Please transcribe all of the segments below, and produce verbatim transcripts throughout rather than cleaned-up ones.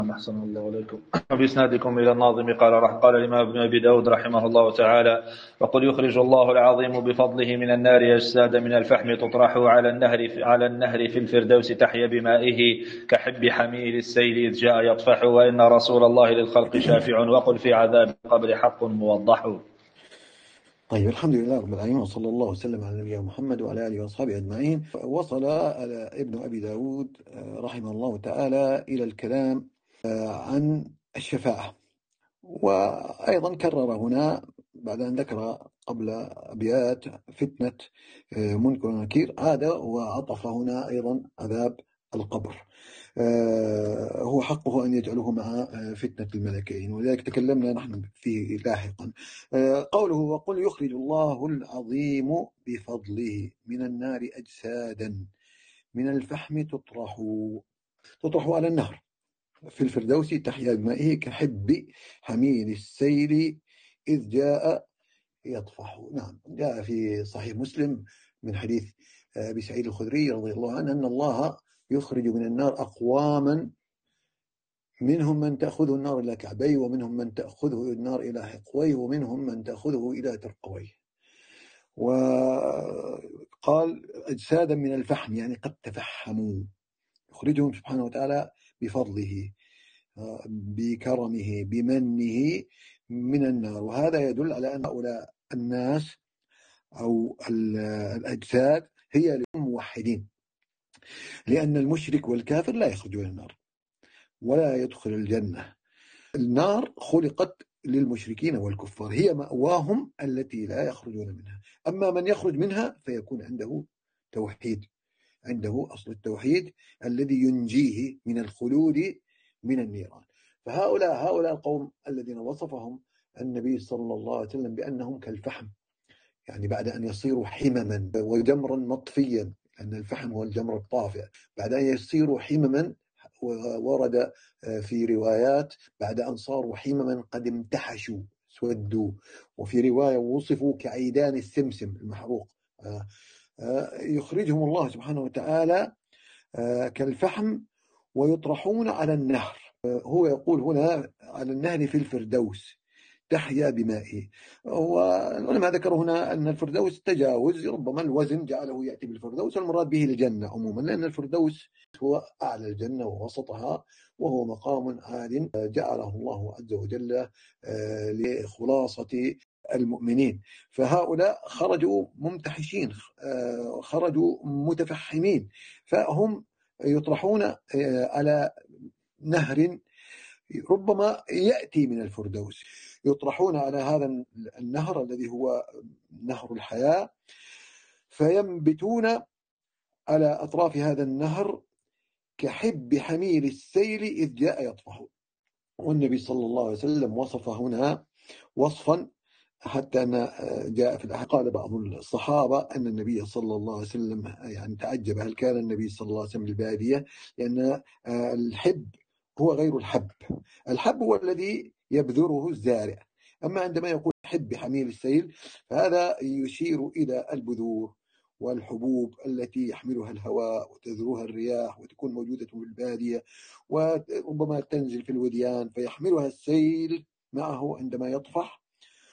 أحسن الله عليكم. بإسنادكم إلى الناظم قال رح قال الإمام ابن أبي داود رحمه الله تعالى: وقل يخرج الله العظيم بفضله من النار أجساد من الفحم تطرح على النهر على النهر في الفردوس تحيا بمائه كحب حميل السيل إذ جاء يطفح وإن رسول الله للخلق شافع وقل في عذاب القبر حق موضح. طيب، الحمد لله رب العالمين، وصلى الله وسلم على نبينا محمد وعلى آله وأصحابه أجمعين. وصل ابن أبي داود رحمه الله تعالى إلى الكلام عن الشفاعة، وأيضا كرر هنا بعد أن ذكر قبل أبيات فتنة منكر ونكير عاد وعطف هنا أيضا عذاب القبر. هو حقه أن يجعله مع فتنة الملكين، ولذلك تكلمنا نحن فيه لاحقا. قوله: وقل يخرج الله العظيم بفضله من النار أجسادا من الفحم تطرح تطرح على النهر في الفردوس تحيا بمائه كحب حميل السيل إذ جاء يطفح. نعم، جاء في صحيح مسلم من حديث أبي سعيد الخدري رضي الله عنه أن الله يخرج من النار أقواما منهم من تأخذه النار إلى كعبيه، ومنهم من تأخذه النار إلى حقويه، ومنهم من تأخذه إلى ترقويه. وقال أجسادا من الفحم، يعني قد تفحموا، يخرجهم سبحانه وتعالى بفضله بكرمه بمنه من النار. وهذا يدل على أن هؤلاء الناس أو الأجساد هي للموحدين، لأن المشرك والكافر لا يخرج من النار ولا يدخل الجنة. النار خلقت للمشركين والكفار، هي مأواهم التي لا يخرجون منها. أما من يخرج منها فيكون عنده توحيد، عنده أصل التوحيد الذي ينجيه من الخلود من النيران. فهؤلاء هؤلاء القوم الذين وصفهم النبي صلى الله عليه وسلم بأنهم كالفحم، يعني بعد أن يصيروا حمما وجمرا مطفيا، لأن الفحم هو الجمر الطافئ، بعد أن يصيروا حمما، ورد في روايات بعد أن صاروا حمما قد امتحشوا سودوا، وفي رواية وصفوا كعيدان السمسم المحروق. يخرجهم الله سبحانه وتعالى كالفحم ويطرحون على النهر. هو يقول هنا على النهر في الفردوس تحيا بمائه. والعلماء ذكروا هنا أن الفردوس تجاوز، ربما الوزن جعله يأتي بالفردوس، المراد به الجنة عموما، لأن الفردوس هو أعلى الجنة ووسطها، وهو مقام عال جعله الله عز وجل لخلاصة المؤمنين. فهؤلاء خرجوا ممتحشين، خرجوا متفحمين، فهم يطرحون على نهر ربما يأتي من الفردوس، يطرحون على هذا النهر الذي هو نهر الحياة، فينبتون على أطراف هذا النهر كحب حميل السيل إذ جاء يطفح. والنبي صلى الله عليه وسلم وصف هنا وصفا حتى أن جاء في الأحاديث قال بعض الصحابة أن النبي صلى الله عليه وسلم يعني تعجب هل كان النبي صلى الله عليه وسلم بالبادية، لأن الحب هو غير الحب. الحب هو الذي يبذره الزارع، أما عندما يقول حب حميل السيل فهذا يشير إلى البذور والحبوب التي يحملها الهواء وتذروها الرياح وتكون موجودة في البادية، وربما تنزل في الوديان فيحملها السيل معه عندما يطفح،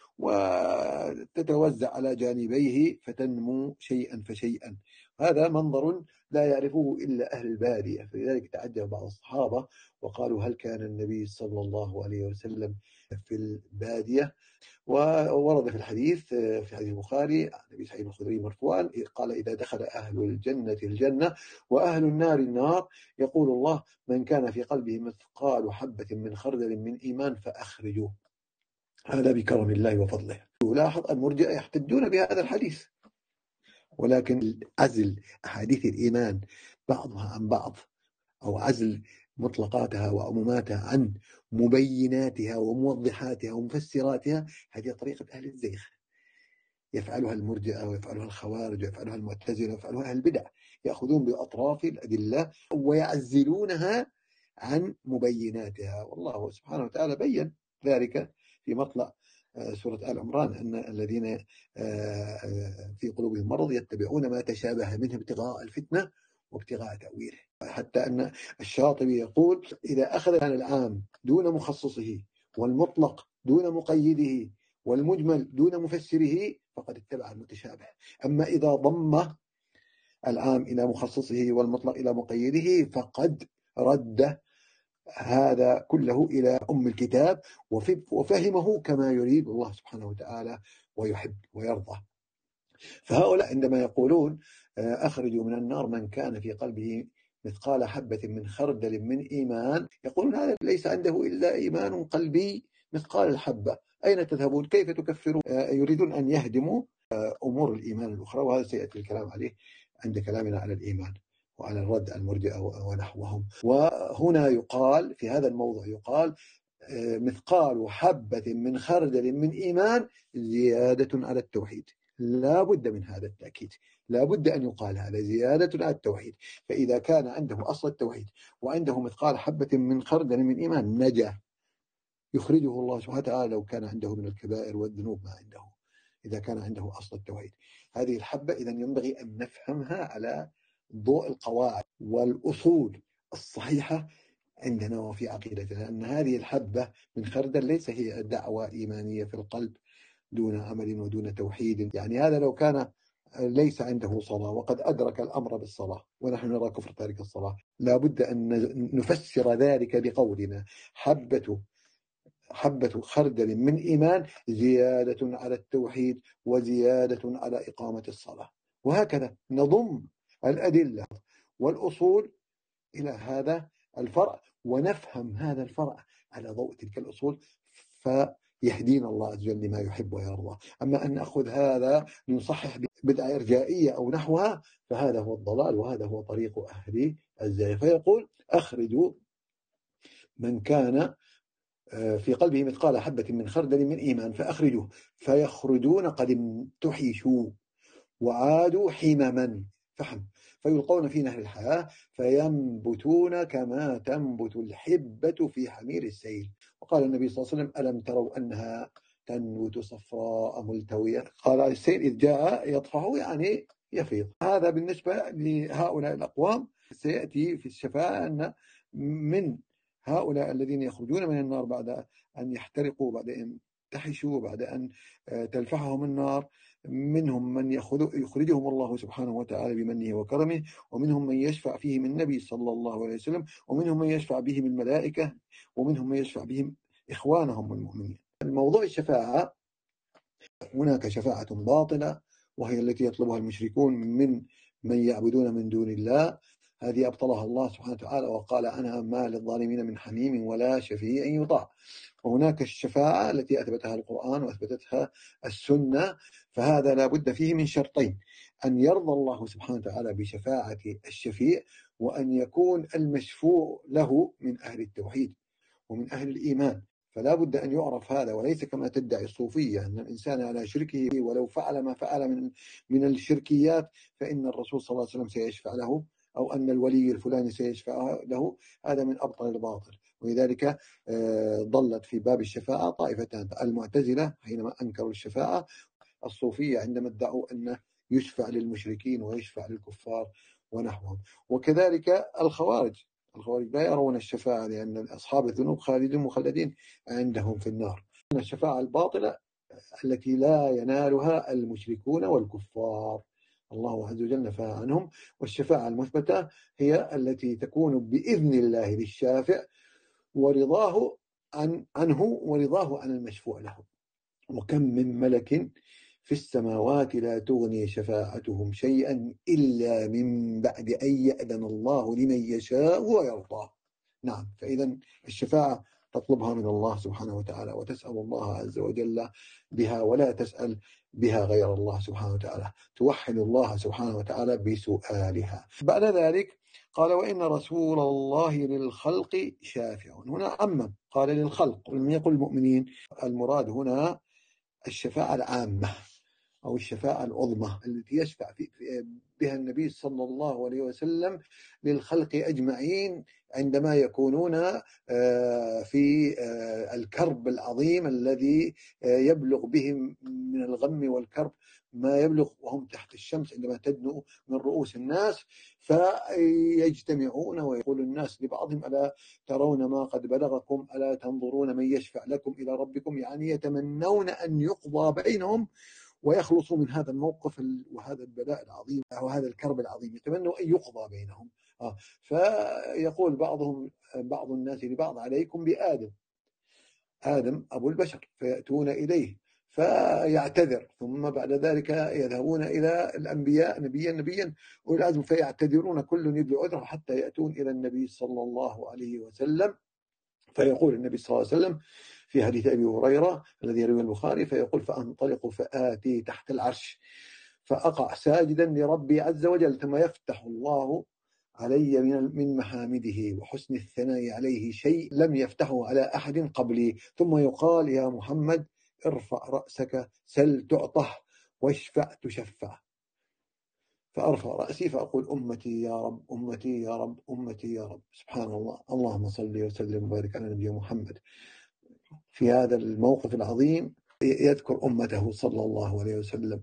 وتتوزع على جانبيه فتنمو شيئا فشيئا. هذا منظر لا يعرفه إلا أهل البادية، فلذلك تعجب بعض الصحابة وقالوا هل كان النبي صلى الله عليه وسلم في البادية؟ وورد في الحديث في حديث البخاري عن أبي سعيد الخدري مرفوعا قال إذا دخل أهل الجنة الجنة وأهل النار النار يقول الله من كان في قلبه مثقال حبة من خردل من إيمان فأخرجوه. هذا بكرم الله وفضله. لاحظ المرجئة يحتجون بهذا الحديث، ولكن عزل أحاديث الإيمان بعضها عن بعض، أو عزل مطلقاتها وعموماتها عن مبيناتها وموضحاتها ومفسراتها، هذه طريقة أهل الزيغ، يفعلها المرجئة ويفعلها الخوارج ويفعلها المعتزلة ويفعلها أهل البدع، يأخذون بأطراف الأدلة ويعزلونها عن مبيناتها. والله سبحانه وتعالى بين ذلك في مطلع سورة آل عمران أن الذين في قلوبهم مرض يتبعون ما تشابه منه ابتغاء الفتنة وابتغاء تأويله. حتى أن الشاطبي يقول إذا أخذ العام دون مخصصه والمطلق دون مقيده والمجمل دون مفسره فقد اتبع المتشابه. أما إذا ضم العام إلى مخصصه والمطلق إلى مقيده فقد رد هذا كله إلى أم الكتاب وفهمه كما يريد الله سبحانه وتعالى ويحب ويرضى. فهؤلاء عندما يقولون أخرجوا من النار من كان في قلبه مثقال حبة من خردل من إيمان، يقولون هذا ليس عنده إلا إيمان قلبي مثقال الحبة، أين تذهبون؟ كيف تكفرون؟ يريدون أن يهدموا أمور الإيمان الأخرى، وهذا سيأتي الكلام عليه عند كلامنا على الإيمان وعلى الرد المرجئة ونحوهم. وهنا يقال في هذا الموضوع يقال مثقال حبة من خردل من إيمان زيادة على التوحيد. لا بد من هذا التأكيد، لا بد أن يقال هذا زيادة على التوحيد. فإذا كان عنده أصل التوحيد وعنده مثقال حبة من خردل من إيمان نجا، يخرجه الله سبحانه وتعالى لو كان عنده من الكبائر والذنوب ما عنده، إذا كان عنده أصل التوحيد. هذه الحبة إذن ينبغي أن نفهمها على ضوء القواعد والأصول الصحيحة عندنا وفي عقيدتنا، أن هذه الحبة من خردل ليس هي دعوة إيمانية في القلب دون عمل ودون توحيد. يعني هذا لو كان ليس عنده صلاة وقد أدرك الأمر بالصلاة ونحن نرى كفر تارك الصلاة، لا بد أن نفسر ذلك بقولنا حبة حبة خردل من إيمان زيادة على التوحيد وزيادة على إقامة الصلاة. وهكذا نضم الأدلة والأصول إلى هذا الفرع ونفهم هذا الفرع على ضوء تلك الأصول فيهدينا الله عز وجل لما يحب ويرضى. أما أن نأخذ هذا لنصحح بدعة إرجائية أو نحوها فهذا هو الضلال وهذا هو طريق أهل الزيغ. فيقول أخرجوا من كان في قلبه مثقال حبة من خردل من إيمان فأخرجوه فيخرجون قد امتحشوا وعادوا حمما فحم فيلقون في نهر الحياة فينبتون كما تنبت الحبة في حمير السيل. وقال النبي صلى الله عليه وسلم ألم تروا أنها تنبت صفراء ملتوية؟ قال السيل إذ جاء يطفح يعني يفيض. هذا بالنسبة لهؤلاء الأقوام. سيأتي في الشفاعة أن من هؤلاء الذين يخرجون من النار بعد أن يحترقوا بعد أن تحشوا بعد أن تلفحهم النار منهم من يخرجهم الله سبحانه وتعالى بمنه وكرمه، ومنهم من يشفع فيهم النبي صلى الله عليه وسلم، ومنهم من يشفع بهم الملائكة، ومنهم من يشفع بهم إخوانهم المؤمنين. الموضوع الشفاعة هناك شفاعة باطلة وهي التي يطلبها المشركون من من يعبدون من دون الله، هذه أبطلها الله سبحانه وتعالى وقال أنا ما للظالمين من حميم ولا شفيع يطاع. وهناك الشفاعة التي أثبتها القرآن وأثبتتها السنة، فهذا لا بد فيه من شرطين: أن يرضى الله سبحانه وتعالى بشفاعة الشفيع، وأن يكون المشفوع له من أهل التوحيد ومن أهل الإيمان. فلا بد أن يعرف هذا، وليس كما تدعي الصوفية أن الإنسان على شركه ولو فعل ما فعل من من الشركيات فإن الرسول صلى الله عليه وسلم سيشفع له، أو أن الولي الفلاني سيشفع له. هذا من أبطل الباطل. ولذلك ضلت في باب الشفاعة طائفتان: المعتزلة حينما أنكروا الشفاعة، الصوفية عندما ادعوا أن يشفع للمشركين ويشفع للكفار ونحوهم، وكذلك الخوارج. الخوارج لا يرون الشفاعة لأن أصحاب الذنوب خالدين مخلدين عندهم في النار. الشفاعة الباطلة التي لا ينالها المشركون والكفار، الله عز وجل نفى عنهم. والشفاعة المثبتة هي التي تكون بإذن الله للشافع ورضاه عن عنه ورضاه عن المشفوع له. وكم من ملك في السماوات لا تغني شفاعتهم شيئا إلا من بعد أن يأذن الله لمن يشاء ويرضى. نعم، فإذا الشفاعة تطلبها من الله سبحانه وتعالى وتسأل الله عز وجل بها، ولا تسأل بها غير الله سبحانه وتعالى، توحد الله سبحانه وتعالى بسؤالها. بعد ذلك قال وإن رسول الله للخلق شافع. هنا عمم، قال للخلق ولم يقل المؤمنين. المراد هنا الشفاعة العامة أو الشفاعة العظمى التي يشفع بها النبي صلى الله عليه وسلم للخلق أجمعين عندما يكونون في الكرب العظيم الذي يبلغ بهم من الغم والكرب ما يبلغ وهم تحت الشمس عندما تدنو من رؤوس الناس، فيجتمعون ويقول الناس لبعضهم ألا ترون ما قد بلغكم، ألا تنظرون من يشفع لكم إلى ربكم، يعني يتمنون أن يقضى بينهم ويخلصوا من هذا الموقف وهذا البلاء العظيم وهذا الكرب العظيم، يتمنوا أن يقضى بينهم. آه. فيقول بعضهم بعض الناس لبعض عليكم بآدم، آدم أبو البشر، فيأتون إليه فيعتذر، ثم بعد ذلك يذهبون إلى الأنبياء نبيا نبيا والآدم فيعتذرون كل يدعو عذره حتى يأتون إلى النبي صلى الله عليه وسلم، فيقول النبي صلى الله عليه وسلم في حديث أبي هريرة الذي يروي البخاري، فيقول فأنطلق فآتي تحت العرش فأقع ساجدا لربي عز وجل، ثم يفتح الله علي من محامده وحسن الثناء عليه شيء لم يفتحه على أحد قبلي، ثم يقال يا محمد ارفع رأسك سل تعطه واشفع تشفع، فأرفع رأسي فأقول أمتي يا رب أمتي يا رب أمتي يا رب. سبحان الله. اللهم صل وسلم وبارك على نبينا محمد. في هذا الموقف العظيم يذكر أمته صلى الله عليه وسلم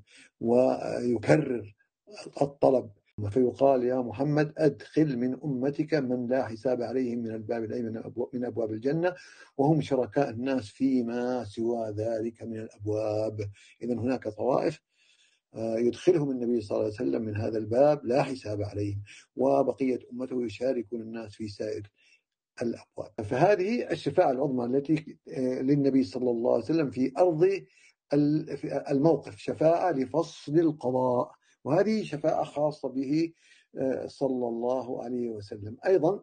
ويكرر الطلب، فيقال يا محمد أدخل من أمتك من لا حساب عليهم من الباب الأيمن من أبواب الجنة وهم شركاء الناس فيما سوى ذلك من الأبواب. إذن هناك طوائف يدخلهم النبي صلى الله عليه وسلم من هذا الباب لا حساب عليهم، وبقية أمته يشاركون الناس في سائر الأبواب. فهذه الشفاعة العظمى التي للنبي صلى الله عليه وسلم في أرض الموقف، شفاعة لفصل القضاء، وهذه شفاعة خاصة به صلى الله عليه وسلم. أيضا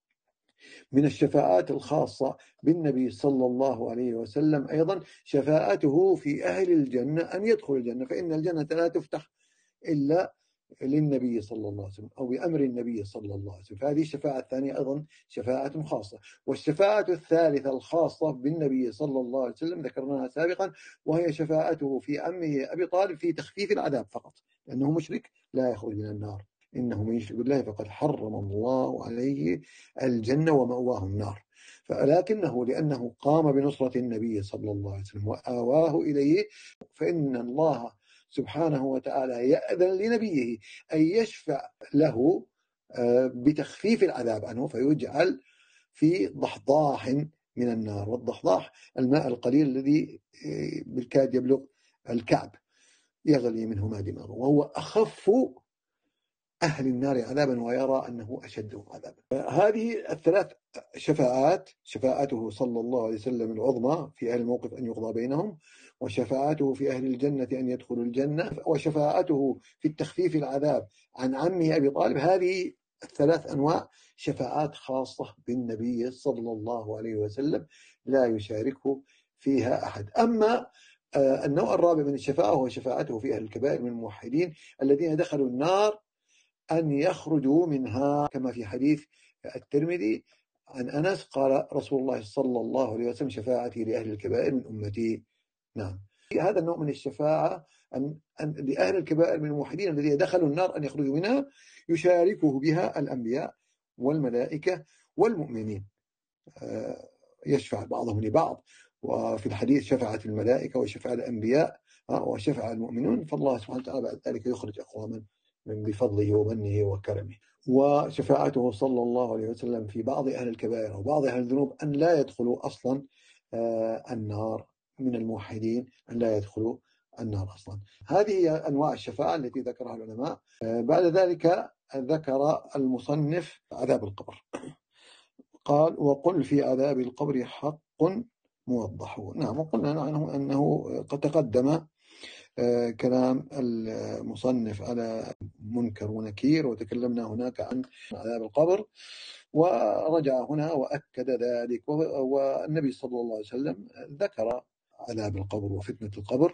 من الشفاعات الخاصة بالنبي صلى الله عليه وسلم أيضا شفاعته في أهل الجنة أن يدخل الجنة، فإن الجنة لا تفتح إلا للنبي صلى الله عليه وسلم أو بأمر النبي صلى الله عليه وسلم، فهذه الشفاعة الثانية أيضا شفاعة خاصة. والشفاعة الثالثة الخاصة بالنبي صلى الله عليه وسلم ذكرناها سابقا، وهي شفاعته في عمه أبي طالب في تخفيف العذاب فقط، لأنه مشرك لا يخرج من النار، إنه من يشرك بالله فقد حرم الله عليه الجنة ومأواه النار، فلكنه لأنه قام بنصرة النبي صلى الله عليه وسلم وآواه إليه، فإن الله سبحانه وتعالى يأذن لنبيه أن يشفع له بتخفيف العذاب عنه، فيجعل في ضحضاح من النار، والضحضاح الماء القليل الذي بالكاد يبلغ الكعب يغلي منه ما دماغه، وهو أخف أهل النار عذابا ويرى أنه أشدهم عذابا. هذه الثلاث شفاعات، شفاعته صلى الله عليه وسلم العظمى في أهل الموقف أن يقضى بينهم، وشفاعته في أهل الجنة أن يدخلوا الجنة، وشفاعته في التخفيف العذاب عن عمه أبي طالب، هذه الثلاث أنواع شفاعات خاصة بالنبي صلى الله عليه وسلم لا يشاركه فيها أحد. أما النوع الرابع من الشفاعة هو شفاعته في أهل الكبائر من الموحدين الذين دخلوا النار أن يخرجوا منها، كما في حديث الترمذي عن أنس قال رسول الله صلى الله عليه وسلم شفاعتي لأهل الكبائر من أمتي. نعم، هذا النوع من الشفاعة أن, أن لأهل الكبائر من الموحدين الذين دخلوا النار أن يخرجوا منها يشاركه بها الأنبياء والملائكة والمؤمنين، يشفع بعضهم لبعض، وفي الحديث شفعت الملائكة وشفع الأنبياء وشفع المؤمنون، فالله سبحانه وتعالى بعد ذلك يخرج أقواما من بفضله ومنه وكرمه. وشفاعته صلى الله عليه وسلم في بعض أهل الكبائر وبعض أهل الذنوب أن لا يدخلوا أصلا النار من الموحدين، أن لا يدخلوا النار أصلا. هذه أنواع الشفاعة التي ذكرها العلماء. بعد ذلك ذكر المصنف عذاب القبر، قال وقل في عذاب القبر حق موضح. نعم، وقلنا عنه أنه قد تقدم كلام المصنف على منكر ونكير، وتكلمنا هناك عن عذاب القبر، ورجع هنا وأكد ذلك. والنبي صلى الله عليه وسلم ذكر عذاب القبر وفتنة القبر،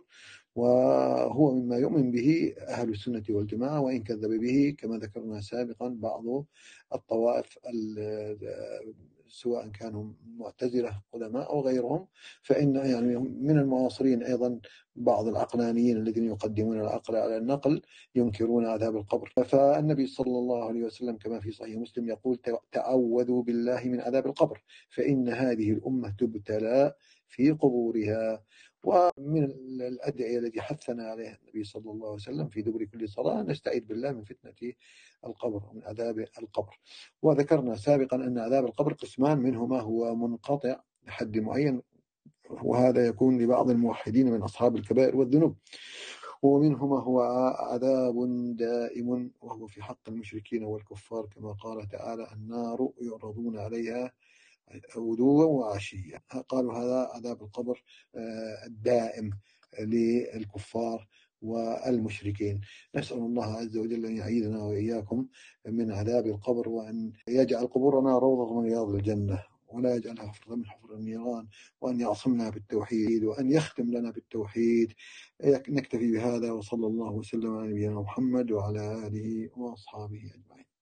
وهو مما يؤمن به أهل السنة والجماعة، وإن كذب به كما ذكرنا سابقا بعض الطوائف سواء كانوا معتزلة قدماء أو غيرهم. فإن يعني من المعاصرين أيضا بعض العقلانيين الذين يقدمون العقل على النقل ينكرون عذاب القبر. فالنبي صلى الله عليه وسلم كما في صحيح مسلم يقول: تعوذوا بالله من عذاب القبر فإن هذه الأمة تبتلى في قبورها. ومن الأدعية التي حثنا عليها النبي صلى الله عليه وسلم في دبر كل صلاة: نستعيذ بالله من فتنة القبر ومن عذاب القبر. وذكرنا سابقا أن عذاب القبر قسمان، منه ما هو منقطع لحد معين، وهذا يكون لبعض الموحدين من أصحاب الكبائر والذنوب، ومنه ما هو عذاب دائم وهو في حق المشركين والكفار، كما قال تعالى: النار يعرضون عليها غدوا وعشيا. قالوا هذا عذاب القبر الدائم للكفار والمشركين. نسأل الله عز وجل أن يعيذنا وإياكم من عذاب القبر، وأن يجعل قبورنا روضة من رياض الجنة، ولا يجعلها حفرة من حفر النيران، وأن يعصمنا بالتوحيد، وأن يختم لنا بالتوحيد. نكتفي بهذا، وصلى الله وسلم على نبينا محمد وعلى آله وأصحابه أجمعين.